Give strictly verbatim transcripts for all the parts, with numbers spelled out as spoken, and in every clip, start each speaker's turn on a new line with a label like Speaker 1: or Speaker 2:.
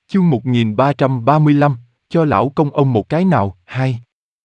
Speaker 1: Chương một nghìn ba trăm ba mươi lăm, cho lão công ông một cái nào, hai.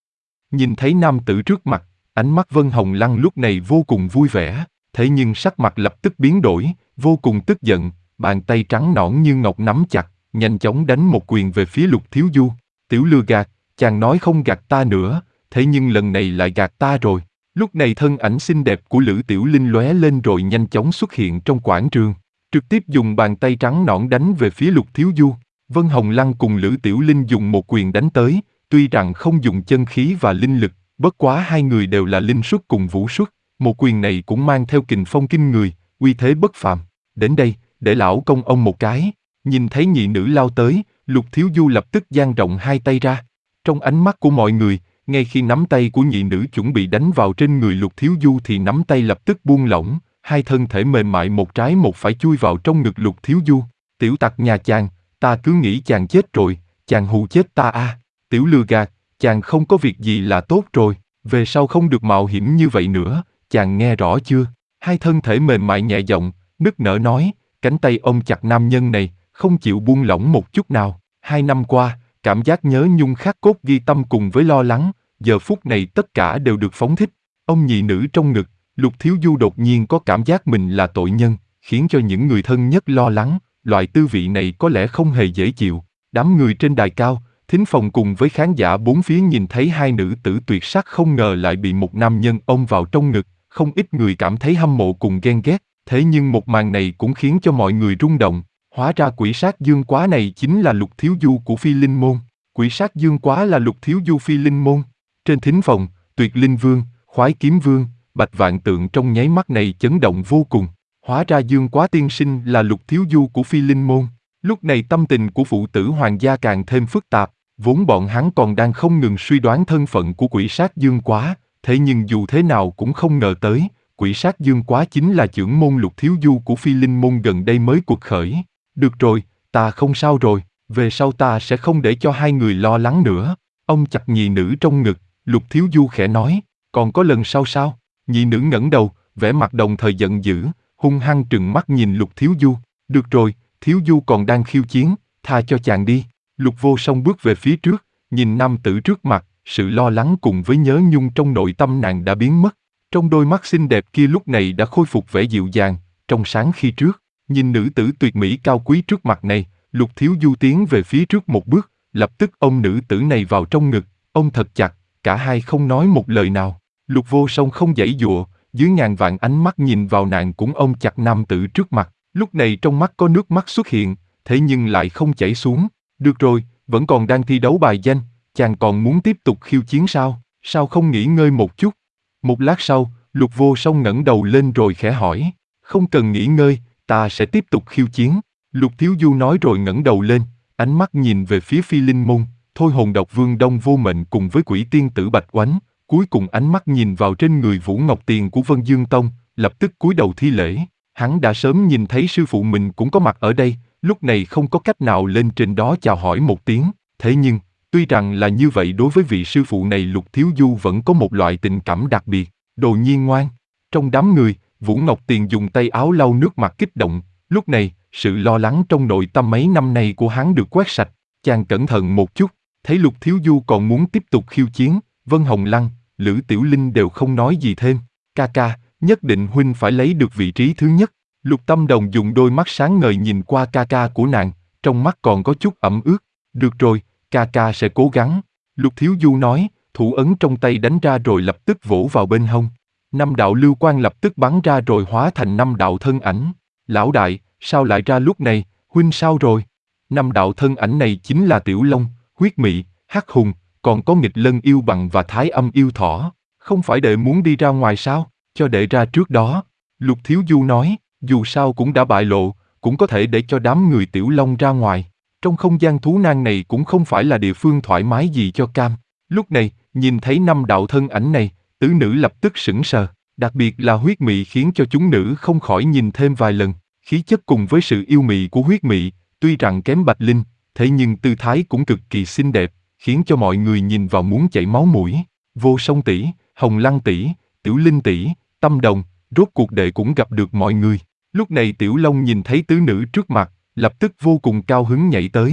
Speaker 1: Nhìn thấy nam tử trước mặt, ánh mắt Vân Hồng Lăng lúc này vô cùng vui vẻ, thế nhưng sắc mặt lập tức biến đổi, vô cùng tức giận, bàn tay trắng nõn như ngọc nắm chặt, nhanh chóng đánh một quyền về phía Lục Thiếu Du. Tiểu lừa gạt, chàng nói không gạt ta nữa, thế nhưng lần này lại gạt ta rồi. Lúc này thân ảnh xinh đẹp của Lữ Tiểu Linh lóe lên rồi nhanh chóng xuất hiện trong quảng trường, trực tiếp dùng bàn tay trắng nõn đánh về phía Lục Thiếu Du. Vân Hồng Lăng cùng Lữ Tiểu Linh dùng một quyền đánh tới, tuy rằng không dùng chân khí và linh lực, bất quá hai người đều là linh xuất cùng vũ xuất, một quyền này cũng mang theo kình phong kinh người, uy thế bất phàm. Đến đây, để lão công ông một cái. Nhìn thấy nhị nữ lao tới, Lục Thiếu Du lập tức dang rộng hai tay ra. Trong ánh mắt của mọi người, ngay khi nắm tay của nhị nữ chuẩn bị đánh vào trên người Lục Thiếu Du thì nắm tay lập tức buông lỏng, hai thân thể mềm mại một trái một phải chui vào trong ngực Lục Thiếu Du. Tiểu tặc nhà chàng, ta cứ nghĩ chàng chết rồi, chàng hù chết ta à. Tiểu lừa gạt, chàng không có việc gì là tốt rồi, về sau không được mạo hiểm như vậy nữa, chàng nghe rõ chưa? Hai thân thể mềm mại nhẹ giọng, nức nở nói, cánh tay ôm chặt nam nhân này, không chịu buông lỏng một chút nào. Hai năm qua, cảm giác nhớ nhung khắc cốt ghi tâm cùng với lo lắng, giờ phút này tất cả đều được phóng thích. Ông nhị nữ trong ngực, Lục Thiếu Du đột nhiên có cảm giác mình là tội nhân, khiến cho những người thân nhất lo lắng. Loại tư vị này có lẽ không hề dễ chịu. Đám người trên đài cao, thính phòng cùng với khán giả bốn phía nhìn thấy hai nữ tử tuyệt sắc không ngờ lại bị một nam nhân ôm vào trong ngực, không ít người cảm thấy hâm mộ cùng ghen ghét. Thế nhưng một màn này cũng khiến cho mọi người rung động. Hóa ra quỷ sát dương quá này chính là Lục Thiếu Du của Phi Linh Môn. Quỷ sát dương quá là Lục Thiếu Du Phi Linh Môn. Trên thính phòng, Tuyệt Linh Vương, Khoái Kiếm Vương, Bạch Vạn Tượng trong nháy mắt này chấn động vô cùng. Hóa ra Dương Quá tiên sinh là Lục Thiếu Du của Phi Linh Môn. Lúc này tâm tình của phụ tử hoàng gia càng thêm phức tạp, vốn bọn hắn còn đang không ngừng suy đoán thân phận của quỷ sát Dương Quá, thế nhưng dù thế nào cũng không ngờ tới, quỷ sát Dương Quá chính là trưởng môn Lục Thiếu Du của Phi Linh Môn gần đây mới cuộc khởi. Được rồi, ta không sao rồi, về sau ta sẽ không để cho hai người lo lắng nữa. Ông chặt nhị nữ trong ngực, Lục Thiếu Du khẽ nói, còn có lần sau sao? Nhị nữ ngẩng đầu, vẻ mặt đồng thời giận dữ, hung hăng trừng mắt nhìn Lục Thiếu Du. Được rồi, Thiếu Du còn đang khiêu chiến, tha cho chàng đi. Lục Vô Song bước về phía trước, nhìn nam tử trước mặt, sự lo lắng cùng với nhớ nhung trong nội tâm nàng đã biến mất. Trong đôi mắt xinh đẹp kia lúc này đã khôi phục vẻ dịu dàng, trong sáng khi trước. Nhìn nữ tử tuyệt mỹ cao quý trước mặt này, Lục Thiếu Du tiến về phía trước một bước, lập tức ôm nữ tử này vào trong ngực, ôm thật chặt, cả hai không nói một lời nào. Lục Vô Song không giãy giụa, dưới ngàn vạn ánh mắt nhìn vào nàng cũng ôm chặt nam tử trước mặt. Lúc này trong mắt có nước mắt xuất hiện, thế nhưng lại không chảy xuống. Được rồi, vẫn còn đang thi đấu bài danh, chàng còn muốn tiếp tục khiêu chiến sao? Sao không nghỉ ngơi một chút? Một lát sau, Lục Vô Song ngẩng đầu lên rồi khẽ hỏi, không cần nghỉ ngơi, ta sẽ tiếp tục khiêu chiến. Lục Thiếu Du nói rồi ngẩng đầu lên, ánh mắt nhìn về phía Phi Linh Môn, Thôi Hồn Độc Vương Đông Vô Mệnh cùng với Quỷ Tiên Tử Bạch Oánh, cuối cùng ánh mắt nhìn vào trên người Vũ Ngọc Tiền của Vân Dương Tông, lập tức cúi đầu thi lễ. Hắn đã sớm nhìn thấy sư phụ mình cũng có mặt ở đây, lúc này không có cách nào lên trên đó chào hỏi một tiếng. Thế nhưng, tuy rằng là như vậy đối với vị sư phụ này Lục Thiếu Du vẫn có một loại tình cảm đặc biệt. Đồ nhi ngoan. Trong đám người, Vũ Ngọc Tiền dùng tay áo lau nước mặt kích động. Lúc này, sự lo lắng trong nội tâm mấy năm nay của hắn được quét sạch. Chàng cẩn thận một chút, thấy Lục Thiếu Du còn muốn tiếp tục khiêu chiến, Vân Hồng Lăng, Lữ Tiểu Linh đều không nói gì thêm. Ca ca, nhất định huynh phải lấy được vị trí thứ nhất. Lục Tâm Đồng dùng đôi mắt sáng ngời nhìn qua ca ca của nàng, trong mắt còn có chút ẩm ướt. Được rồi, ca ca sẽ cố gắng. Lục Thiếu Du nói, thủ ấn trong tay đánh ra rồi lập tức vỗ vào bên hông. Năm đạo lưu quang lập tức bắn ra rồi hóa thành năm đạo thân ảnh. Lão đại, sao lại ra lúc này, huynh sao rồi? Năm đạo thân ảnh này chính là Tiểu Long, Huyết Mị, Hắc Hùng, còn có Nghịch Lân Yêu Bằng và Thái Âm Yêu Thỏ. Không phải đệ muốn đi ra ngoài sao? Cho đệ ra trước đó. Lục Thiếu Du nói, dù sao cũng đã bại lộ, cũng có thể để cho đám người Tiểu Long ra ngoài. Trong không gian thú nang này cũng không phải là địa phương thoải mái gì cho cam. Lúc này, nhìn thấy năm đạo thân ảnh này, tứ nữ lập tức sững sờ. Đặc biệt là Huyết Mị khiến cho chúng nữ không khỏi nhìn thêm vài lần. Khí chất cùng với sự yêu mị của Huyết Mị, tuy rằng kém Bạch Linh, thế nhưng tư thái cũng cực kỳ xinh đẹp, khiến cho mọi người nhìn vào muốn chảy máu mũi. Vô Song tỷ, Hồng Lăng tỷ, Tiểu Linh tỷ, Tâm Đồng, rốt cuộc đệ cũng gặp được mọi người. Lúc này Tiểu Long nhìn thấy tứ nữ trước mặt, lập tức vô cùng cao hứng nhảy tới.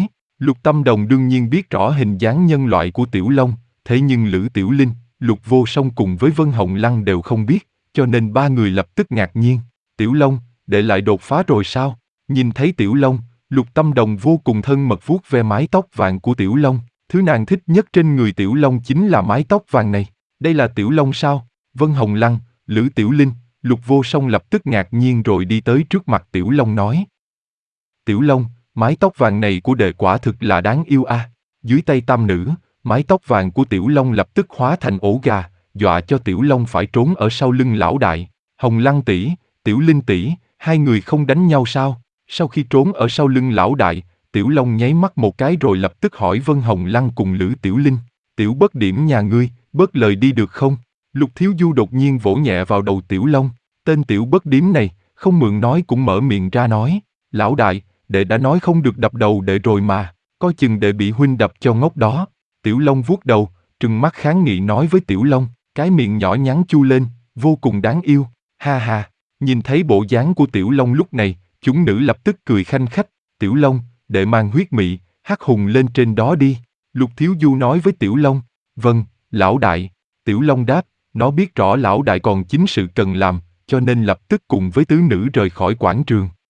Speaker 1: Lục Tâm Đồng đương nhiên biết rõ hình dáng nhân loại của Tiểu Long, thế nhưng Lữ Tiểu Linh, Lục Vô Song cùng với Vân Hồng Lăng đều không biết, cho nên ba người lập tức ngạc nhiên. Tiểu Long, đệ lại đột phá rồi sao? Nhìn thấy Tiểu Long, Lục Tâm Đồng vô cùng thân mật vuốt ve mái tóc vàng của Tiểu Long. Thứ nàng thích nhất trên người Tiểu Long chính là mái tóc vàng này. Đây là Tiểu Long sao? Vân Hồng Lăng, Lữ Tiểu Linh, Lục Vô Song lập tức ngạc nhiên rồi đi tới trước mặt Tiểu Long nói. Tiểu Long, mái tóc vàng này của đệ quả thực là đáng yêu a. À. Dưới tay tam nữ, mái tóc vàng của Tiểu Long lập tức hóa thành ổ gà, dọa cho Tiểu Long phải trốn ở sau lưng lão đại. Hồng Lăng tỷ, Tiểu Linh tỷ, hai người không đánh nhau sao? Sau khi trốn ở sau lưng lão đại, Tiểu Long nháy mắt một cái rồi lập tức hỏi Vân Hồng Lăng cùng Lữ Tiểu Linh. Tiểu bất điểm nhà ngươi, bớt lời đi được không? Lục Thiếu Du đột nhiên vỗ nhẹ vào đầu Tiểu Long. Tên Tiểu bất điểm này, không mượn nói cũng mở miệng ra nói. Lão đại, đệ đã nói không được đập đầu đệ rồi mà, coi chừng đệ bị huynh đập cho ngốc đó. Tiểu Long vuốt đầu, trừng mắt kháng nghị nói với Tiểu Long, cái miệng nhỏ nhắn chu lên, vô cùng đáng yêu, ha ha. Nhìn thấy bộ dáng của Tiểu Long lúc này, chúng nữ lập tức cười khanh khách. Tiểu Long, đệ mang huyết mị, hắc hùng lên trên đó đi. Lục Thiếu Du nói với Tiểu Long. Vâng, lão đại. Tiểu Long đáp, nó biết rõ lão đại còn chính sự cần làm, cho nên lập tức cùng với tứ nữ rời khỏi quảng trường.